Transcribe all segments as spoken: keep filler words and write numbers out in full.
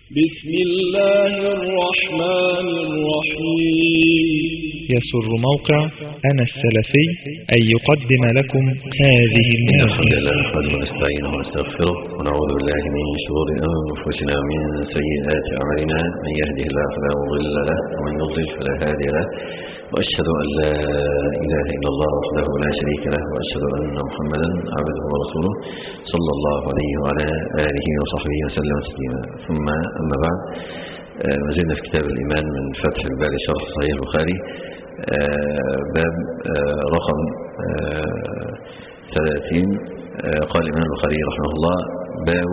بسم الله الرحمن الرحيم. يسر موقع أنا السلفي أن يقدم لكم هذه المادة. الحمد لله نحمده ونستعينه ونستغفره ونعوذ بالله من شرور أنفسنا ومن سيئات أعمالنا، من يهده الله فلا مضل له ومن يضلل فلا هادي له، وأشهد أن لا إله إلا الله وحده لا شريك له، وأشهد أن محمدا عبده ورسوله صلى الله عليه وعلى آله وصحبه وسلم تسليما. ثم أما بعد، ما زلنا في كتاب الإيمان من فتح الباري شرح صحيح البخاري، باب رقم ثلاثين. قال الإمام البخاري رحمه الله: باب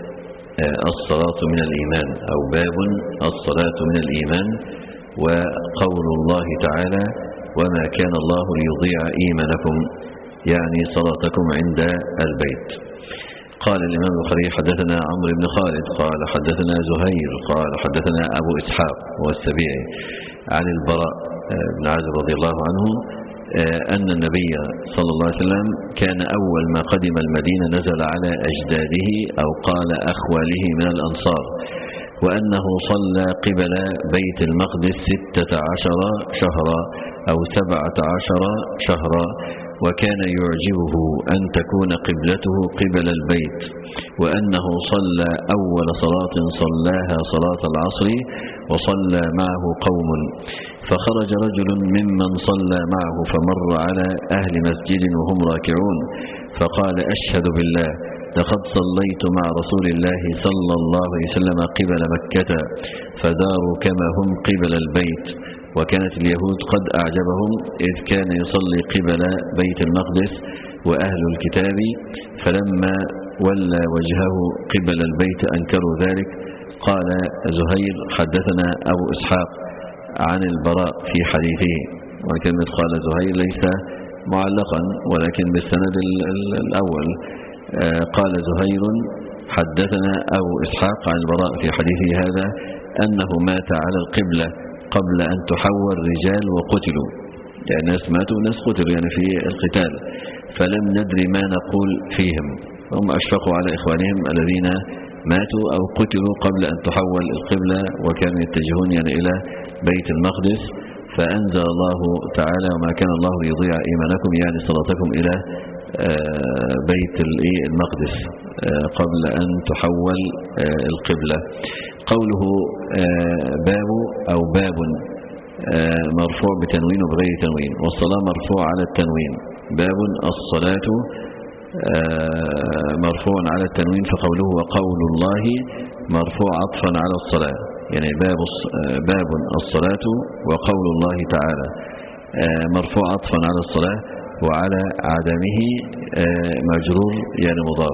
الصلاة من الإيمان، أو باب الصلاة من الإيمان، وقول الله تعالى: وما كان الله ليضيع إيمانكم، يعني صلاتكم عند البيت. قال الإمام البخاري: حدثنا عمرو بن خالد قال حدثنا زهير قال حدثنا أبو إسحاق والسبيعي عن البراء بن عازب رضي الله عنه أن النبي صلى الله عليه وسلم كان أول ما قدم المدينة نزل على أجداده أو قال أخواله من الأنصار، وأنه صلى قبل بيت المقدس ستة عشر شهرا أو سبعة عشر شهرا، وكان يعجبه أن تكون قبلته قبل البيت، وأنه صلى أول صلاة صلاها صلاة العصر وصلى معه قوم، فخرج رجل ممن صلى معه فمر على أهل مسجد وهم راكعون، فقال: أشهد بالله لقد صليت مع رسول الله صلى الله عليه وسلم قبل مكة، فداروا كما هم قبل البيت. وكانت اليهود قد أعجبهم إذ كان يصلي قبل بيت المقدس وأهل الكتاب، فلما ولى وجهه قبل البيت أنكروا ذلك. قال زهير: حدثنا أبو إسحاق عن البراء في حديثه. وكلمة قال زهير ليس معلقا ولكن بالسند الأول. قال زهير: حدثنا أبو إسحاق عن البراء في حديثه هذا أنه مات على القبلة قبل أن تحول رجال وقتلوا، يعني ناس ماتوا وناس قتلوا يعني في القتال، فلم ندري ما نقول فيهم. هم أشفقوا على إخوانهم الذين ماتوا أو قتلوا قبل أن تحول القبلة وكانوا يتجهون يعني إلى بيت المقدس، فأنزل الله تعالى: وما كان الله ليضيع إيمانكم، يعني صلاتكم إلى بيت المقدس قبل أن تحول القبلة. قوله باب أو باب مرفوع بتنوين وبغير تنوين، والصلاة مرفوع على التنوين. باب الصلاة مرفوع على التنوين، فقوله وقول الله مرفوع عطفا على الصلاة، يعني باب باب الصلاة وقول الله تعالى مرفوع عطفا على الصلاة، وعلى عدمه مجرور يعني مضاف.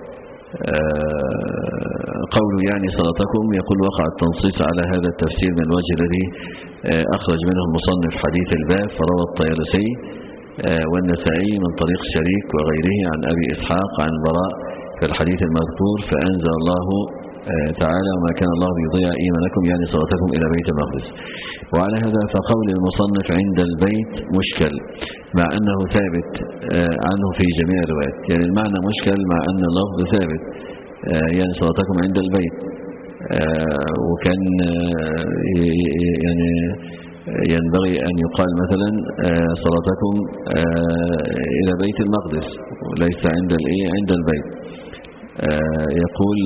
قوله يعني صلاتكم، يقول: وقع التنصيص على هذا التفسير من الوجه الذي أخرج منه المصنف حديث الباب، فروى الطيالسي والنسائي من طريق شريك وغيره عن أبي إسحاق عن البراء في الحديث المذكور، فأنزل الله تعالى: وما كان الله ليضيع إيمانكم، يعني صلاتكم إلى بيت المقدس. وعلى هذا فقول المصنف عند البيت مشكل، مع أنه ثابت عنه في جميع الروايات، يعني المعنى مشكل مع أن اللفظ ثابت، يعني صلاتكم عند البيت، وكان يعني ينبغي أن يقال مثلا صلاتكم إلى بيت المقدس وليس عند عند البيت. يقول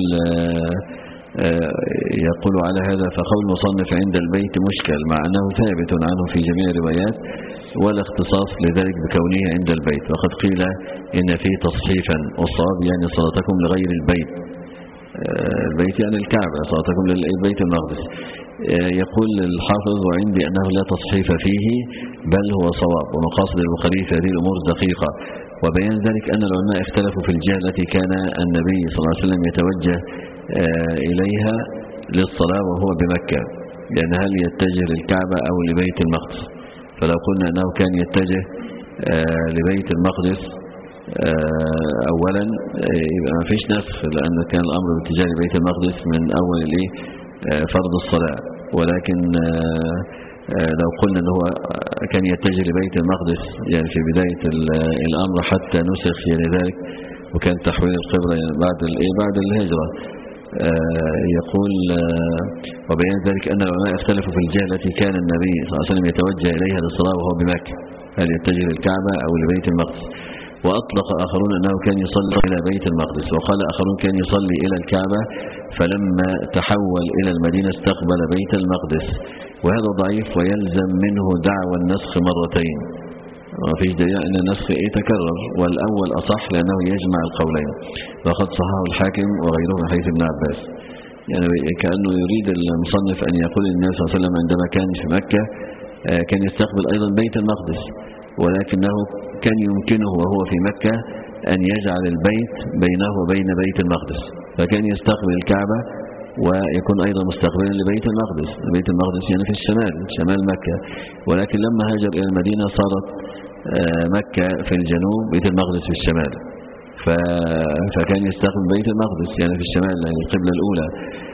يقول على هذا فقول المصنف عند البيت مشكل، مع أنه ثابت عنه في جميع الروايات، ولا اختصاص لذلك بكونه عند البيت. وقد قيل إن فيه تصحيفا، والصواب يعني صلاتكم لغير البيت، البيت يعني الكعبة، صلاتكم للبيت المقدس. يقول الحافظ: وعندي أنه لا تصحيف فيه بل هو صواب، ومقاصد البخاري في هذه الأمور دقيقة. وبيان ذلك أن العلماء اختلفوا في الجهة التي كان النبي صلى الله عليه وسلم يتوجه إليها للصلاة وهو بمكة، لأن هل يتجه للكعبة أو لبيت المقدس؟ فلو قلنا أنه كان يتجه لبيت المقدس أولا يبقى ما فيش نسخ، لأن كان الأمر باتجاه لبيت المقدس من أول الإيه فرض الصلاة. ولكن لو قلنا أنه كان يتجه لبيت المقدس يعني في بداية الأمر حتى نسخ يعني ذلك، وكان تحويل القبلة يعني بعد الإيه بعد الهجرة، يقول وبيان ذلك أن العلماء اختلفوا في الجهة التي كان النبي صلى الله عليه وسلم يتوجه إليها للصلاة وهو بمكة، هل يتجه للكعبة أو لبيت المقدس. وأطلق آخرون أنه كان يصلي إلى بيت المقدس، وقال آخرون كان يصلي إلى الكعبة، فلما تحول إلى المدينة استقبل بيت المقدس، وهذا ضعيف ويلزم منه دعوى النسخ مرتين، ما فيش دليل أن النسخ يتكرر، والأول أصح لأنه يجمع القولين، وقد صححه الحاكم وغيره من حديث ابن عباس. يعني كأنه يريد المصنف أن يقول النبي صلى الله عليه وسلم عندما كان في مكة كان يستقبل أيضا بيت المقدس، ولكنه كان يمكنه وهو في مكة أن يجعل البيت بينه وبين بيت المقدس، فكان يستقبل الكعبة ويكون أيضا مستقبلا لبيت المقدس. بيت المقدس يعني في الشمال، شمال مكة، ولكن لما هاجر إلى المدينة صارت مكة في الجنوب، بيت المقدس في الشمال، فكان يستقبل بيت المقدس يعني في الشمال، يعني القبلة الأولى.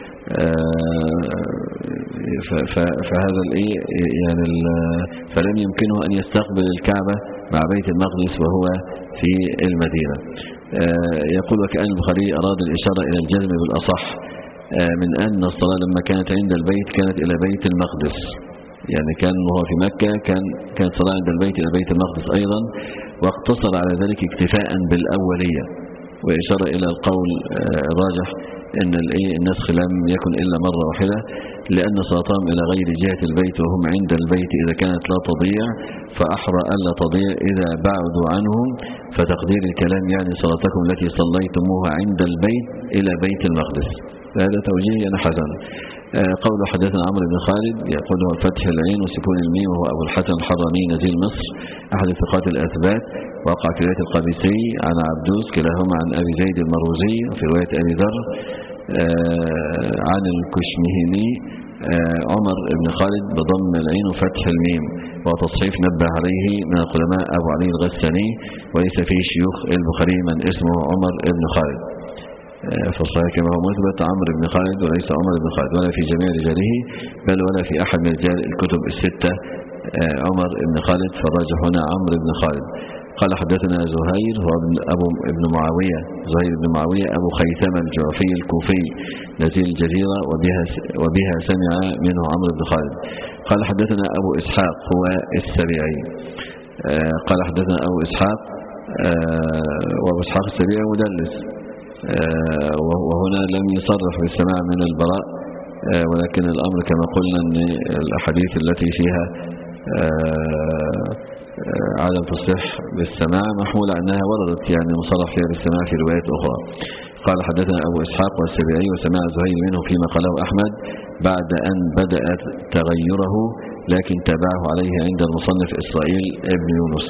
فهذا الايه يعني فلم يمكنه أن يستقبل الكعبة مع بيت المقدس وهو في المدينة. يقول وكأن البخاري أراد الإشارة إلى الجزم بالأصح من أن الصلاة لما كانت عند البيت كانت إلى بيت المقدس، يعني كان وهو في مكة كان كانت صلاة عند البيت إلى بيت المقدس أيضا، واقتصر على ذلك اكتفاء بالأولية، وإشارة إلى القول الراجح أن النسخ لم يكن إلا مرة واحدة، لأن صلاتهم إلى غير جهة البيت وهم عند البيت إذا كانت لا تضيع، فأحرى ألا تضيع إذا بعدوا عنهم، فتقدير الكلام يعني صلاتكم التي صليتموها عند البيت إلى بيت المقدس. هذا توجيه حسن. قول حدثنا عمرو بن خالد يقول هو فتح العين وسكون الميم، وهو أبو الحسن الحراني نزيل مصر أحد الثقات الأثبات، وقع في رواية القابسي عن عبدوس كلاهما عن أبي زيد المروزي، وفي رواية أبي ذر عن الكشمهني عمر بن خالد بضم العين وفتح الميم، وتصحيف نبه عليه من العلماء أبو علي الغساني، وليس فيه شيوخ البخاري من اسمه عمر بن خالد، فالصحيح كما هو مثبت عمرو بن خالد وليس عمر بن خالد، ولا في جميع رجاله بل ولا في أحد من رجال الكتب الستة عمر بن خالد، فالراجح هنا عمرو بن خالد. قال حدثنا زهير هو ابن أبو ابن معاوية، زهير بن معاوية أبو خيثمة الجعفي الكوفي نزيل الجزيرة، وبها وبها سمع منه عمرو بن خالد. قال حدثنا أبو إسحاق هو السبيعي، قال حدثنا أبو إسحاق وأبو إسحاق السبيعي مدلس، وهنا لم يصرح بالسماع من البراء، ولكن الأمر كما قلنا أن الأحاديث التي فيها عدم تصح بالسماع محمولة أنها وردت يعني مصرح فيها بالسماع في روايات أخرى. قال حدثنا أبو إسحاق والسبيعي وسمع زهير منه فيما قاله أحمد بعد أن بدأت تغيره، لكن تابعه عليه عند المصنف إسرائيل ابن يونس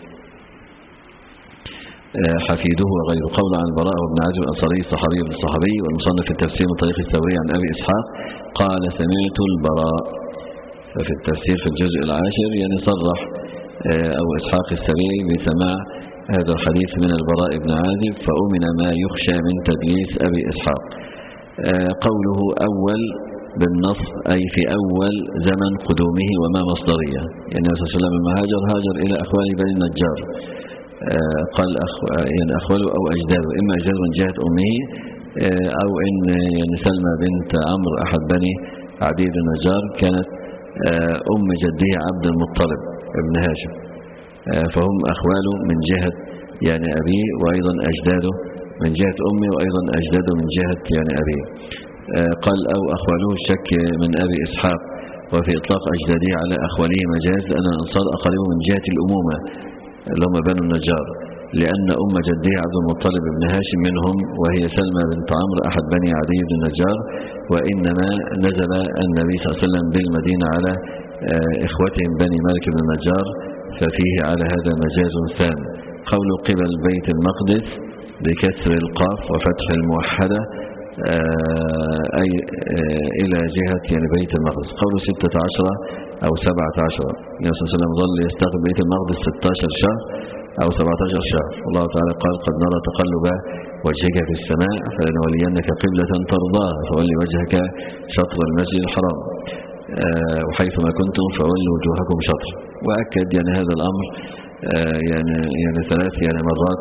حفيده وغير. قول عن البراء وابن عازب الأنصاري الصحابي بن الصحابي، والمصنف في التفسير من طريق الثوري عن أبي إسحاق قال سمعت البراء. ففي التفسير في الجزء العاشر يعني صرح أبو إسحاق السبيعي بسماع هذا الحديث من البراء بن عازب، فأمن ما يخشى من تدليس أبي إسحاق. قوله أول بالنص أي في أول زمن قدومه وما مصدرية، يعني النبي صلى الله عليه وسلم لما هاجر هاجر إلى أخوال بني النجار، قال أخو يعني أخواله أو أجداده، إما أجداده من جهة أمه أو إن يعني سلمى بنت عمرو أحد بني عدي بن النجار كانت أم جده عبد المطلب ابن هاشم، فهم أخواله من جهة يعني أبيه، وأيضا أجداده من جهة أمه، وأيضا أجداده من جهة يعني أبيه. قال أو أخواله الشك من أبي إسحاق، وفي إطلاق أجداده على أخواله مجاز، أن الأنصار أقربوا من جهة الأمومة اللي هم بنو النجار، لأن أم جده عبد المطلب بن هاشم منهم، وهي سلمى بنت عمرو أحد بني عدي بن النجار، وإنما نزل النبي صلى الله عليه وسلم بالمدينة على إخوتهم بني مالك بن النجار، ففيه على هذا مجاز ثاني. قول قبل بيت المقدس بكسر القاف وفتح الموحدة أي إلى جهة يعني بيت المقدس. قول ستة عشر أو سبعة عشر، النبي صلى الله عليه وسلم ظل يستقبل بيت المقدس ستة عشر شهر أو سبعة عشر شهر، والله تعالى قال قد نرى تقلب وجهك في السماء فلنولينك قبلة ترضاها فولي وجهك شطر المسجد الحرام وحيثما كنتم فولوا وجوهكم شطر. وأكد يعني هذا الأمر يعني يعني ثلاث يعني مرات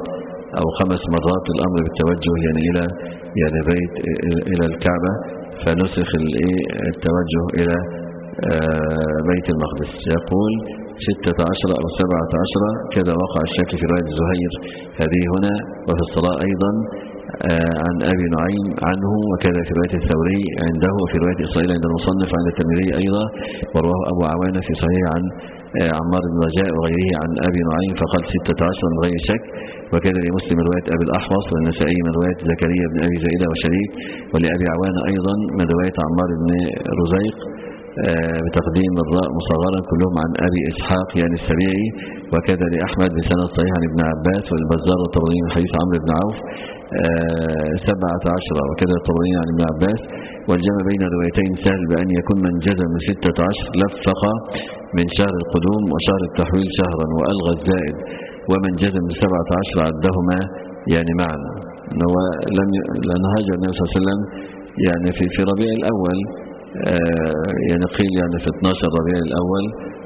أو خمس مرات الأمر بالتوجه يعني إلى يعني بيت إلى الكعبة، فنسخ التوجه إلى بيت المقدس. يقول ستة عشر أو سبعة عشر كذا وقع الشك في رواية زهير هذه هنا، وفي الصلاة أيضا عن أبي نعيم عنه، وكذا في رواية الثوري عنده، وفي رواية إسرائيل عند المصنف عند الترمذي أيضا، ورواه أبو عوانة في صحيح عن عمار بن رجاء وغيره عن أبي نعيم فقال ستة عشر من غير شك، وكذا لمسلم رواية أبي الأحوص، والنسائي من رواية زكريا بن أبي زائدة وشريك، ولأبي عوانة أيضا من رواية عمار بن رزيق بتقديم الراء مصغرا كلهم عن أبي إسحاق يعني السبيعي، وكذا لأحمد بسند صحيح عن ابن عباس، والبزار والطبراني من حديث عمرو بن عوف سبعة عشر، وكذا الطبراني عن ابن عباس. والجمع بين الروايتين سهل بأن يكون من جزم من ستة عشر لفق من شهر القدوم وشهر التحويل شهرا وألغى الزائد، ومن جزم من سبعة عشر عدهما يعني معا. لم لأن هاجر النبي صلى الله عليه وسلم يعني في في ربيع الأول، يعني قيل يعني في اثناشر ربيع الأول،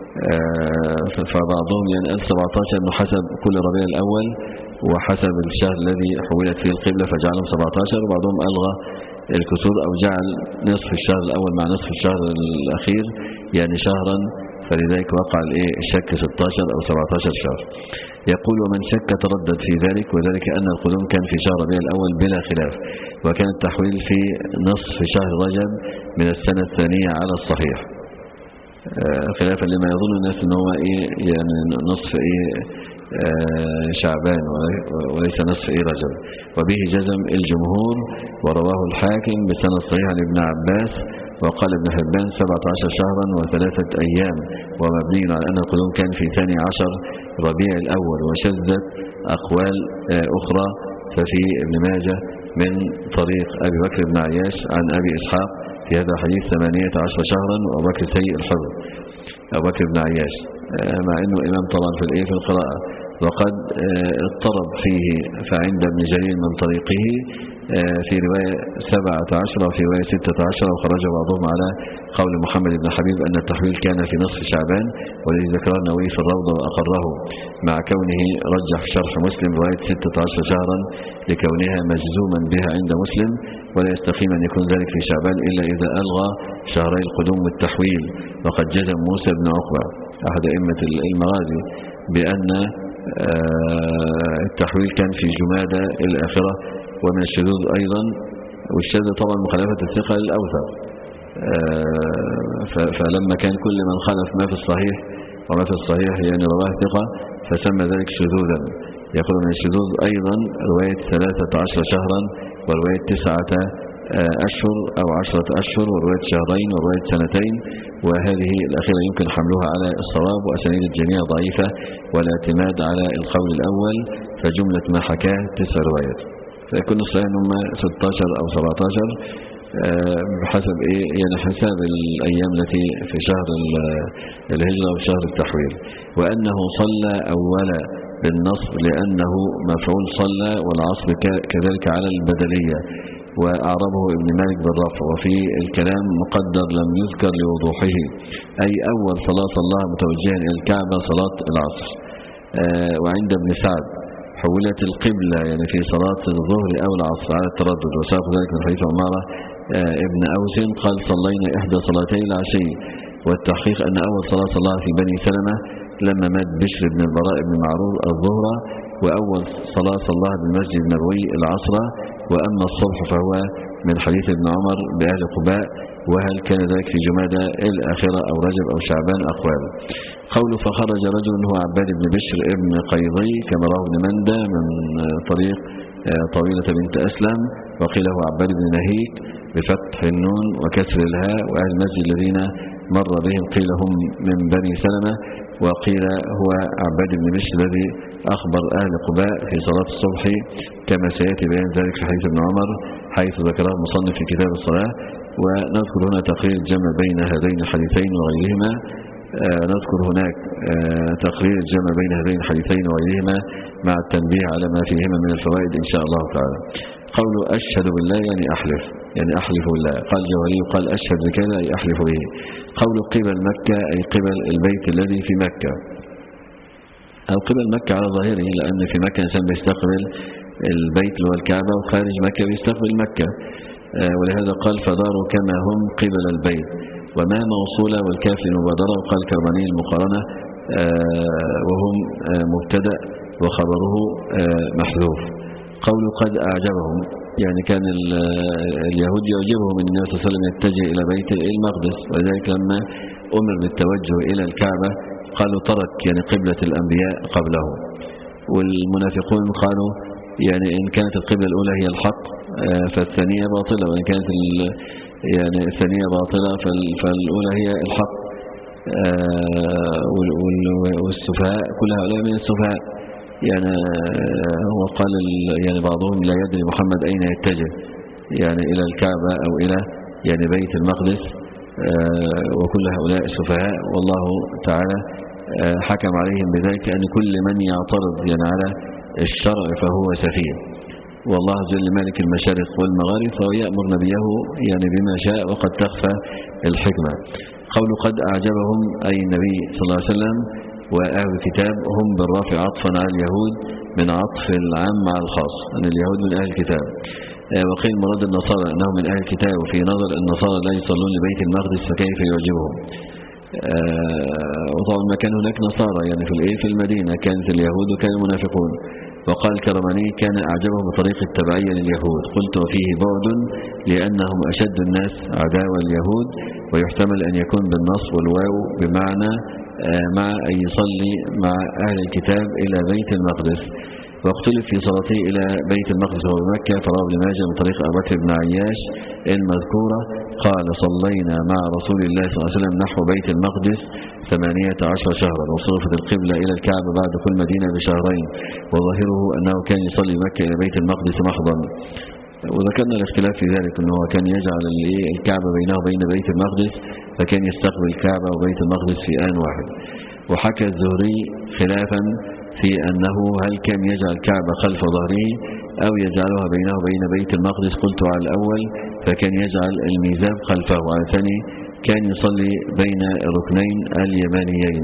فبعضهم يعني قال سبعة عشر انه حسب كل ربيع الأول وحسب الشهر الذي حولت فيه القبلة فجعلهم سبعة عشر، وبعضهم ألغى الكسور أو جعل نصف الشهر الأول مع نصف الشهر الأخير يعني شهرا، فلذلك وقع الشك ستة عشر أو سبعة عشر شهر. يقول ومن شك تردد في ذلك، وذلك أن القدوم كان في شهر ربيع الأول بلا خلاف، وكان التحويل في نصف شهر رجب من السنة الثانية على الصحيح، خلافا لما يظن الناس ان هو ايه يعني نصف ايه شعبان وليس نصف ايه رجب. وبه جزم الجمهور، ورواه الحاكم بسند صحيح عن ابن عباس، وقال ابن حبان سبعة عشر شهرا وثلاثة أيام، ومبني على أن القدوم كان في ثاني عشر ربيع الأول. وشذت أقوال أخرى، ففي ابن ماجه من طريق أبي بكر بن عياش عن أبي إسحاق في هذا الحديث ثمانية عشر شهرا، وأبو بكر سيء الحفظ أبو بكر بن عياش، مع أنه إمام طبعا في الإيه في القراءة، وقد اضطرب فيه، فعند ابن جرير من طريقه في رواية سبعة عشر وفي رواية ستة عشر، وخرج بعضهم على قول محمد بن حبيب أن التحويل كان في نصف شعبان، والذي ذكره النووي في الروضة وأقره، مع كونه رجح في شرح مسلم رواية ستة عشر شهرا لكونها مجزوما بها عند مسلم، ولا يستقيم أن يكون ذلك في شعبان إلا إذا ألغى شهري القدوم والتحويل. وقد جزم موسى بن عقبة أحد أئمة المغازي بأن التحويل كان في جمادى الآخرة. ومن الشذوذ أيضا، والشذ طبعا مخالفة الثقة للأوثق، فلما كان كل من خالف ما في الصحيح وما في الصحيح يعني رواه ثقة فسمى ذلك شذوذا. يقول من الشذوذ أيضا رواية ثلاثة عشر شهرا، ورواية تسعة أشهر أو عشرة أشهر، ورواية شهرين، ورواية سنتين، وهذه الأخيرة يمكن حملها على الصواب، وأسانيد الجميع ضعيفة، والاعتماد على القول الأول، فجملة ما حكاه تسع روايات، فيكون الصحيح هم ستة عشر أو سبعة عشر بحسب إيه يعني حساب الأيام التي في شهر الهجرة وشهر التحويل. وأنه صلى أولا بالنصب لأنه مفعول صلى، والعصر كذلك على البدلية، وأعربه ابن مالك بالرفع، وفي الكلام مقدر لم يذكر لوضوحه، أي أول صلاة صلاها متوجها إلى الكعبة صلاة العصر. وعند ابن سعد حولت القبلة يعني في صلاة الظهر أو العصر على التردد، وساق ذلك من حديث عمارة ابن أوس قال صلينا إحدى صلاتي العشي. والتحقيق أن أول صلاة صلاها في بني سلمة لما مات بشر بن البراء بن معرور الظهر، وأول صلاة صلاها بالمسجد النبوي العصر. وأما الصبح فهو من حديث ابن عمر بأهل قباء، وهل كان ذلك في جمادى الآخرة أو رجب أو شعبان أقوال. قوله فخرج رجل هو عباد بن بشر ابن قيضي كما رواه ابن مندى من طريق طويلة بنت أسلم، وقيل هو عباد بن نهيك بفتح النون وكسر الهاء، وأهل المسجد الذين مر بهم قيل هم من بني سلمة، وقيل هو عباد بن بشر الذي أخبر أهل قباء في صلاة الصبح، كما سيأتي بيان ذلك في حديث ابن عمر حيث ذكره المصنف في كتاب الصلاة. ونذكر هنا تقرير الجمع بين هذين الحديثين وغيرهما، آه نذكر هناك آه تقرير الجمع بين هذين الحديثين وغيرهما مع التنبيه على ما فيهما من الفوائد إن شاء الله تعالى. قول أشهد بالله يعني أحلف، يعني أحلف بالله. قال جوهري قال أشهد بكذا أي أحلف به. قول قبل مكة أي قبل البيت الذي في مكة. أو قبل مكة على ظاهره، لأن في مكة الإنسان بيستقبل البيت اللي هو الكعبة، وخارج مكة بيستقبل مكة. ولهذا قال فداروا كما هم قبل البيت، وما موصولة والكاف للمبادرة، وقال كرماني المقارنة وهم مبتدأ وخبره محذوف. قول قد أعجبهم يعني كان اليهود يعجبهم أن النبي صلى الله عليه وسلم يتجه إلى بيت المقدس، ولذلك لما أمر بالتوجه إلى الكعبة قالوا ترك يعني قبلة الأنبياء قبله. والمنافقون قالوا يعني إن كانت القبلة الأولى هي الحق فالثانية باطلة، وإن كانت يعني الثانية باطلة فالأولى هي الحق. والسفهاء كل هؤلاء من السفهاء. يعني هو قال يعني بعضهم لا يدري محمد أين يتجه، يعني إلى الكعبة أو إلى يعني بيت المقدس، وكل هؤلاء سفهاء. والله تعالى حكم عليهم بذلك أن كل من يعترض يعني على الشرع فهو سفيه. والله جل مالك المشارق والمغارب فهو يأمر نبيه يعني بما شاء، وقد تخفى الحكمة. قول قد أعجبهم أي النبي صلى الله عليه وسلم وأهل الكتاب هم بالرافع عطفا على اليهود من عطف العام مع الخاص، أن اليهود من أهل الكتاب. وقيل مراد النصارى أنهم من أهل الكتاب، وفي نظر النصارى لا يصلون لبيت المقدس فكيف يعجبهم. وطبعا ما كان هناك نصارى يعني في الايه في المدينة، كانت اليهود وكان المنافقون. وقال كرماني كان أعجبهم بطريق التبعية لليهود، قلت وفيه بعد لأنهم أشد الناس عداوة اليهود، ويحتمل أن يكون بالنص والواو بمعنى مع أن يصلي مع أهل الكتاب إلى بيت المقدس. واختلف في صلاته إلى بيت المقدس وهو مكة، فرواه ابن ماجه من طريق أبي بكر بن عياش المذكورة قال صلينا مع رسول الله صلى الله عليه وسلم نحو بيت المقدس ثمانية عشر شهرا، وصرفت القبلة إلى الكعبة بعد كل مدينة بشهرين، وظاهره أنه كان يصلي مكة إلى بيت المقدس محضا. وذكرنا الاختلاف في ذلك أنه كان يجعل الكعبة بينه وبين بيت المقدس، فكان يستقبل الكعبة وبيت المقدس في آن واحد. وحكى الزهري خلافا في أنه هل كان يجعل الكعبة خلف ظهره أو يجعلها بينه وبين بيت المقدس. قلت على الأول فكان يجعل الميزاب خلفه، وعلى الثاني كان يصلي بين الركنين اليمانيين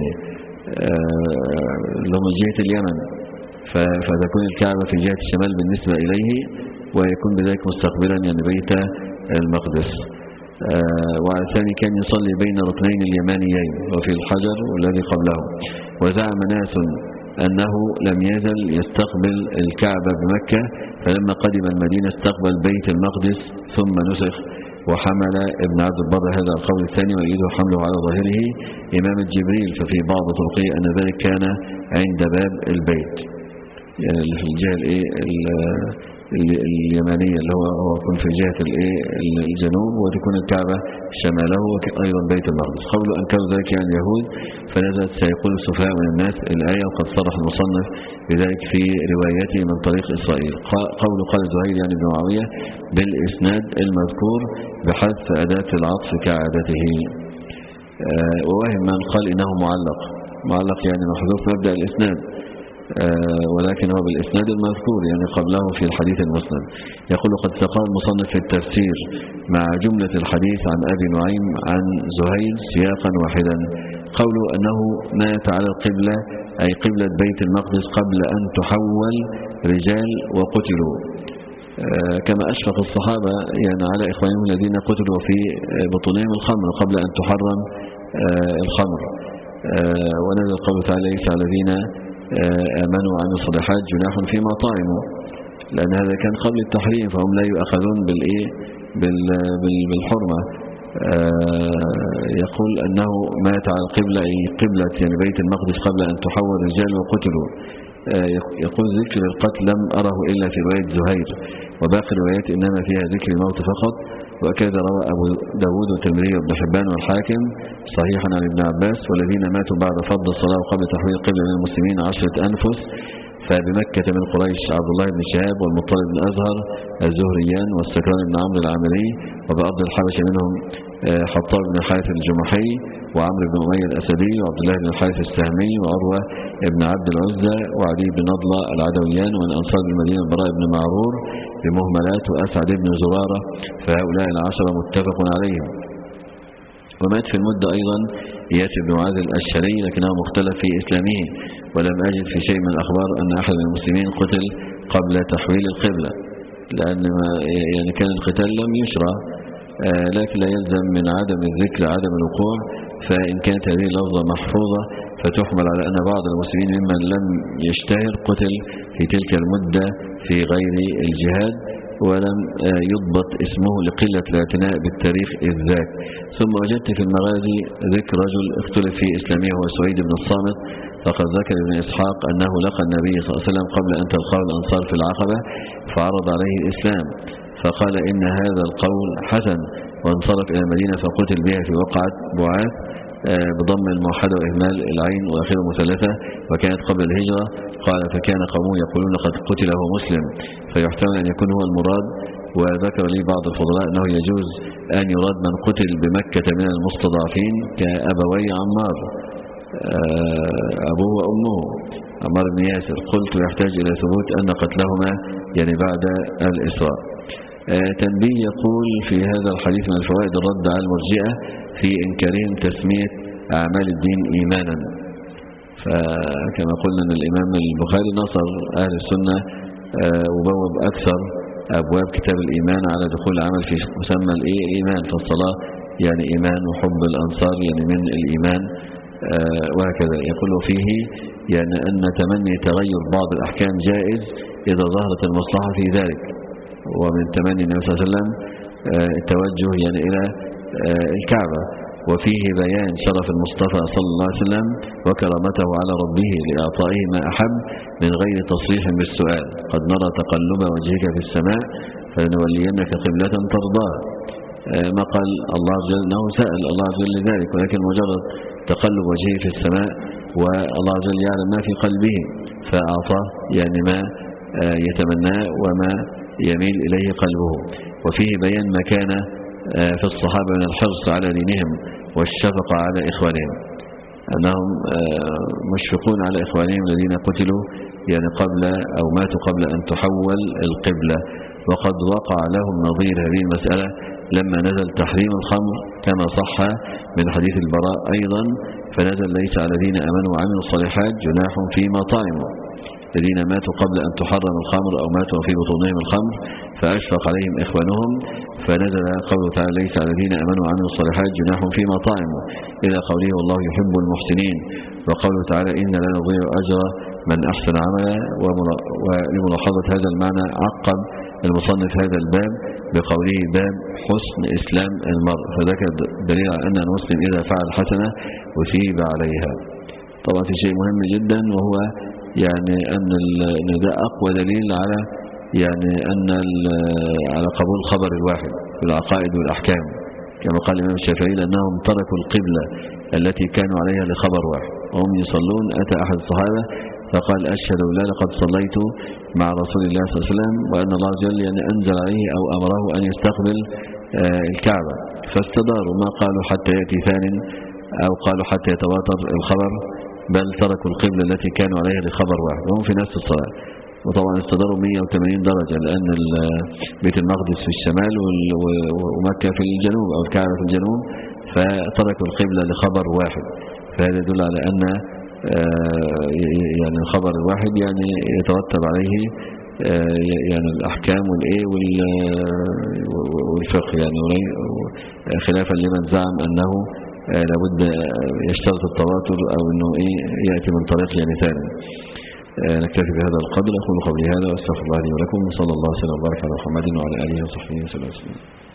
اللي هم جهة اليمن، فتكون الكعبة في جهة الشمال بالنسبة إليه، ويكون بذلك مستقبلا يعني بيت المقدس. وعلى الثاني كان يصلي بين ركنين اليمانيين وفي الحجر والذي قبله. وزعم ناس أنه لم يزل يستقبل الكعبة بمكة، فلما قدم المدينة استقبل بيت المقدس ثم نسخ. وحمل ابن عبد البر هذا القول الثاني ويريده حمله على ظاهره إمام الجبريل، ففي بعض طرقه أن ذلك كان عند باب البيت يعني اللي في الجهة اليمانية اللي هو هو يكون في جهة الجنوب، وتكون الكعبة شماله أيضا بيت المقدس. قبل أن كانوا ذلك يعني اليهود فنزلت سيقول السفهاء من الناس الآية، وقد صرح المصنف بذلك في روايته من طريق إسرائيل. قول قال زهير يعني بن معاوية بالإسناد المذكور بحذف أداة العطف كعادته. وواهم من قال إنه معلق، معلق يعني محذوف مبدأ الإسناد، آه ولكن هو بالإسناد المذكور يعني قبله في الحديث المسند. يقول قد ساق المصنف في التفسير مع جملة الحديث عن أبي نعيم عن زهير سياقا واحدا. قوله أنه مات على القبلة أي قبلة بيت المقدس قبل أن تحول رجال وقتلوا، آه كما أشفق الصحابة يعني على إخوانهم الذين قتلوا في بطونهم الخمر قبل أن تحرم آه الخمر. آه ونزل قوله تعالى ليس على الذين آمنوا وعملوا الصالحات جناح فيما طعموا، لأن هذا كان قبل التحريم فهم لا يؤخذون بالإيه بالحرمة. يقول أنه مات على القبلة أي قبلة يعني بيت المقدس قبل أن تحول رجال وقتلوا. يقول ذكر القتل لم أره إلا في رواية زهير، وباقي الروايات إنما فيها ذكر الموت فقط. وكذا روى أبو داود والترمذي وابن حبان والحاكم صحيحا عن ابن عباس والذين ماتوا بعد فضل الصلاة وقبل تحويل القبلة من المسلمين عشرة أنفس، فبمكة من قريش عبد الله بن شهاب والمطلب بن أزهر الزهريان والسكران بن عمرو العامري، وبأرض الحبشة منهم حطاب بن حارث الجمحي وعمرو بن أمية الأسدي وعبد الله بن الحارث السهمي وعروة بن عبد العزة وعلي بن نضلة العدويان، ومن أنصار المدينة البراء بن معرور بمهملات وأسعد بن زرارة، فهؤلاء العشرة متفق عليهم. ومات في المدة أيضا إياس بن معاذ الأشهري لكنه مختلف في إسلامه، ولم أجد في شيء من الأخبار أن أحد من المسلمين قتل قبل تحويل القبلة، لأن يعني كان القتال لم يشرع، لكن لا يلزم من عدم الذكر عدم الوقوع. فإن كانت هذه اللفظة محفوظة فتحمل على أن بعض المسلمين ممن لم يشتهر قتل في تلك المدة في غير الجهاد، ولم يضبط اسمه لقلة الاعتناء بالتاريخ إذ ذاك. ثم وجدت في المغازي ذكر رجل اختلف في إسلامه هو سعيد بن الصامت، فقد ذكر ابن إسحاق أنه لقى النبي صلى الله عليه وسلم قبل أن تلقاه الأنصار في العقبة فعرض عليه الإسلام، فقال إن هذا القول حسن، وانصرف إلى المدينة فقتل بها في وقعة بعاث بضم الموحدة وإهمال العين وآخره مثلثة، وكانت قبل الهجرة. قال فكان قومه يقولون قد قتل هو مسلم، فيحتمل أن يكون هو المراد. وذكر لي بعض الفضلاء أنه يجوز أن يراد من قتل بمكة من المستضعفين كأبوي عمار أبوه وأمه عمار بن ياسر. قلت يحتاج إلى ثبوت أن قتلهما يعني بعد الإسراء. تنبيه يقول في هذا الحديث من الفوائد الرد على المرجئة في إنكارهم تسمية أعمال الدين إيمانا. فكما قلنا أن الإمام البخاري نصر أهل السنة وبوب أكثر أبواب كتاب الإيمان على دخول العمل في مسمى الإيمان، فالصلاة يعني إيمان، وحب الأنصار يعني من الإيمان، وهكذا. يقول فيه يعني أن تمني تغير بعض الأحكام جائز إذا ظهرت المصلحة في ذلك، ومن تمني النبي صلى الله عليه وسلم التوجه يعني إلى الكعبة. وفيه بيان شرف المصطفى صلى الله عليه وسلم وكرامته على ربه لإعطائه ما أحب من غير تصريح بالسؤال. قد نرى تقلب وجهك في السماء فلنولينك قبلة ترضاها. ما قال الله عز وجل أنه سأل الله عز وجل لذلك، ولكن مجرد تقلب وجهه في السماء والله عز وجل يعلم ما في قلبه فأعطاه يعني ما يتمناه وما يميل إليه قلبه. وفيه بيان ما كان في الصحابة من الحرص على دينهم والشفقة على إخوانهم، أنهم مشفقون على إخوانهم الذين قتلوا يعني قبل أو ماتوا قبل أن تحول القبلة. وقد وقع لهم نظير هذه المسألة لما نزل تحريم الخمر كما صح من حديث البراء أيضا، فنزل ليس على الذين آمنوا وعملوا الصالحات جناح فيما طعموا، الذين ماتوا قبل أن تحرم الخمر أو ماتوا في بطونهم الخمر فأشفق عليهم إخوانهم، فنزل قوله تعالى ليس على الذين آمنوا وعملوا الصالحات جناح فيما طعموا إلى قوله والله يحب المحسنين. وقوله تعالى إن لا نضيع أجر من أحسن عملا. ولملاحظة هذا المعنى عقب المصنف هذا الباب بقوله باب حسن إسلام المرء، فذاك دليل على أن المسلم إذا فعل حسنة أثيب عليها. طبعا في شيء مهم جدا، وهو يعني أن ده أقوى دليل على يعني أن على قبول خبر الواحد في العقائد والأحكام، كما قال الإمام الشافعي لأنهم تركوا القبلة التي كانوا عليها لخبر واحد وهم يصلون. أتى أحد الصحابة فقال أشهد لا لقد صليت مع رسول الله صلى الله عليه وسلم وأن الله عز وجل يعني أنزل عليه أو أمره أن يستقبل الكعبة، فاستداروا ما قالوا حتى يأتي ثان أو قالوا حتى يتواتر الخبر، بل تركوا القبلة التي كانوا عليها لخبر واحد وهم في نفس الصلاة. وطبعا استداروا مئة وثمانين درجة لأن بيت المقدس في الشمال ومكة في الجنوب أو الكعبة في الجنوب، فتركوا القبلة لخبر واحد. فهذا يدل على أن يعني الخبر الواحد يعني يترتب عليه يعني الأحكام والإيه والفقه، يعني خلافا لمن زعم أنه لابد يشترط التواتر أو أنه إيه يأتي من طريق يعني ثاني. نكتفي بهذا القدر. أقول قولي هذا وأستغفر الله لي ولكم، صلى الله وسلم وبارك على محمد وعلى آله وصحبه وسلم.